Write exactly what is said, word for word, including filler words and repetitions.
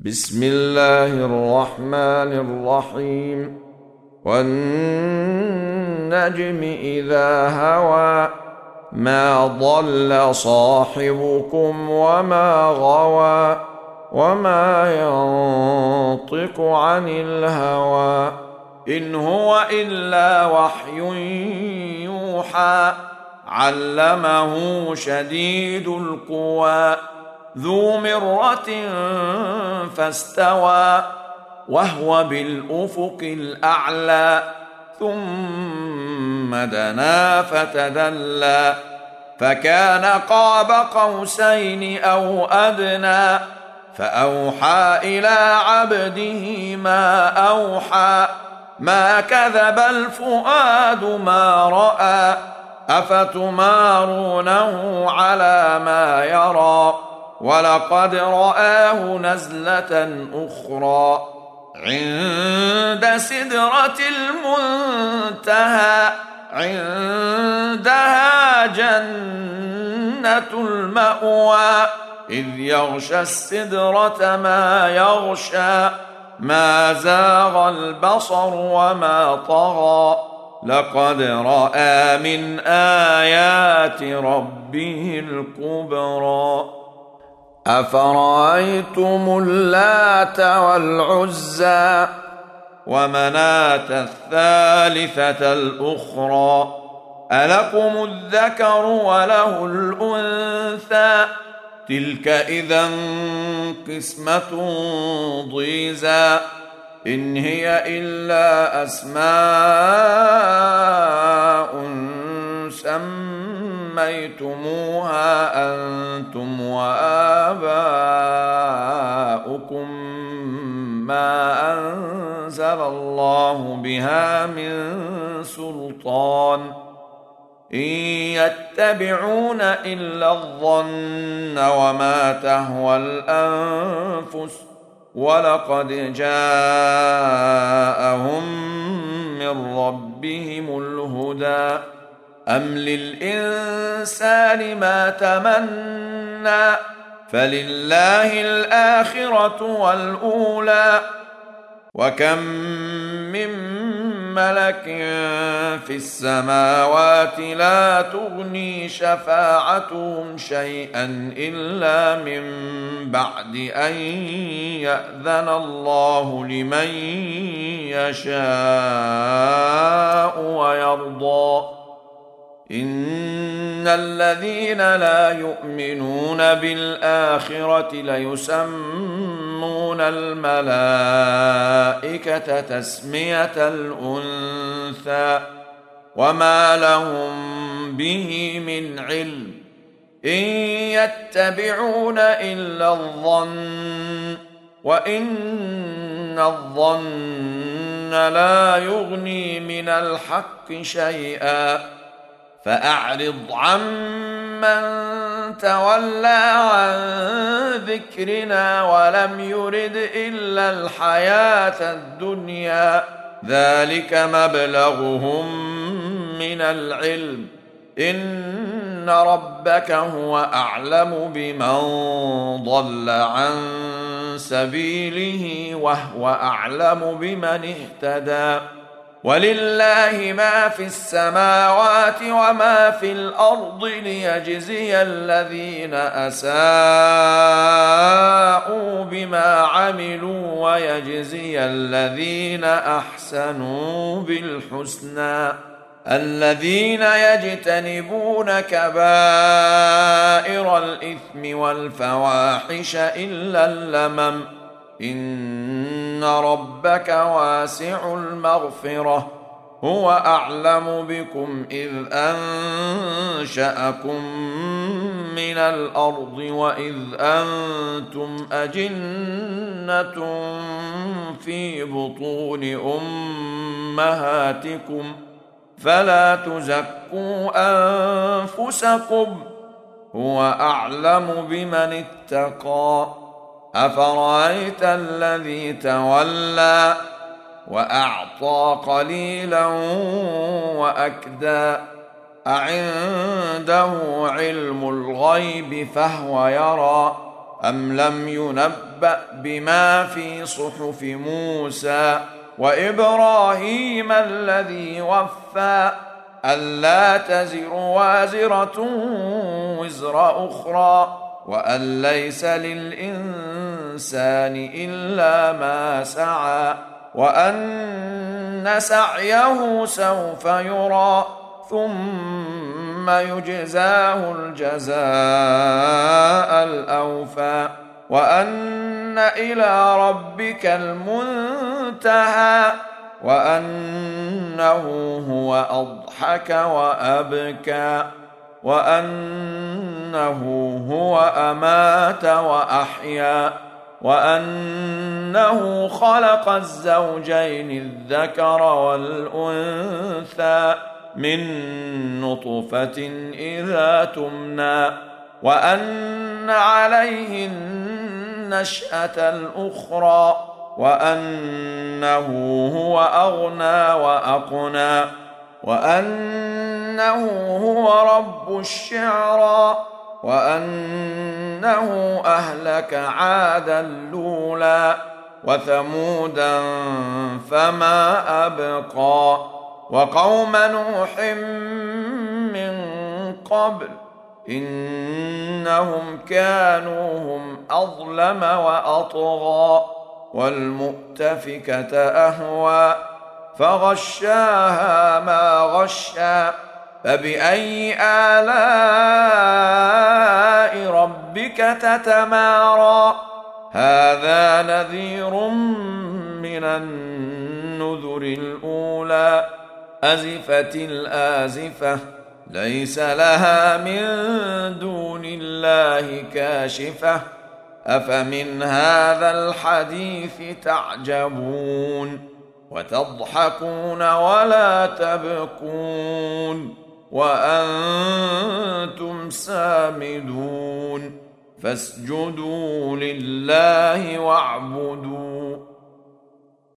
بسم الله الرحمن الرحيم والنجم إذا هوى ما ضل صاحبكم وما غوى وما ينطق عن الهوى إن هو إلا وحي يوحى علمه شديد القوى ذو مرة فاستوى وهو بالأفق الأعلى ثم دنا فتدلى فكان قاب قوسين أو أدنى فأوحى إلى عبده ما أوحى ما كذب الفؤاد ما رأى أفتمارونه على ما يرى ولقد رآه نزلة أخرى عند سدرة المنتهى عندها جنة المأوى إذ يغشى السدرة ما يغشى ما زاغ البصر وما طغى لقد رأى من آيات ربه الكبرى أفرأيتم اللات والعزى ومناة الثالثة الأخرى ألكم الذكر وله الأنثى تلك إذا قسمة ضيزى إن هي إلا أسماء سميتموها أنتم وآباؤكم ما أنزل الله بها من سلطان إن يتبعون إلا الظن وما تهوى الأنفس ولقد جاءهم من ربهم الهدى أم للإنسان ما تمنى فلله الآخرة والأولى وكم من ملك في السماوات لا تغني شفاعتهم شيئا إلا من بعد أن يأذن الله لمن يشاء ويرضى إن الذين لا يؤمنون بالآخرة ليسمون الملائكة تسمية الأنثى وما لهم به من علم إن يتبعون إلا الظن وإن الظن لا يغني من الحق شيئا فأعرض عمن تولى عن ذكرنا ولم يرد إلا الحياة الدنيا ذلك مبلغهم من العلم إن ربك هو أعلم بمن ضل عن سبيله وهو أعلم بمن اهتدى ولله ما في السماوات وما في الأرض ليجزي الذين أساءوا بما عملوا ويجزي الذين أحسنوا بالحسنى الذين يجتنبون كبائر الإثم والفواحش إلا اللمم إن ربك واسع المغفرة هو أعلم بكم إذ أنشأكم من الأرض وإذ أنتم أجنة في بطون أمهاتكم فلا تزكوا أنفسكم هو أعلم بمن اتقى أفرأيت الذي تولى وأعطى قليلا وأكدى أعنده علم الغيب فهو يرى أم لم ينبأ بما في صحف موسى وإبراهيم الذي وفى ألا تزر وازرة وزر أخرى وأن ليس للإنسان إلا ما سعى وأن سعيه سوف يرى ثم يجزاه الجزاء الأوفى وأن إلى ربك المنتهى وأنه هو أضحك وأبكى وأنه هو أمات وأحيا وأنه خلق الزوجين الذكر والأنثى من نطفة إذا تمنى وأن عليه النشأة الأخرى وأنه هو أغنى وأقنى وأنه هو رب الشعرى وأنه أهلك عادا الأولى وثمودا فما أبقى وقوم نوح من قبل إنهم كانوا هم أظلم وأطغى والمؤتفكة أهوى فغشاها ما غشى فبأي آلاء ربك تتمارى هذا نذير من النذر الأولى أزفت الآزفة ليس لها من دون الله كاشفة أفمن هذا الحديث تعجبون وتضحكون ولا تبكون وأنتم سامدون فاسجدوا لله واعبدوا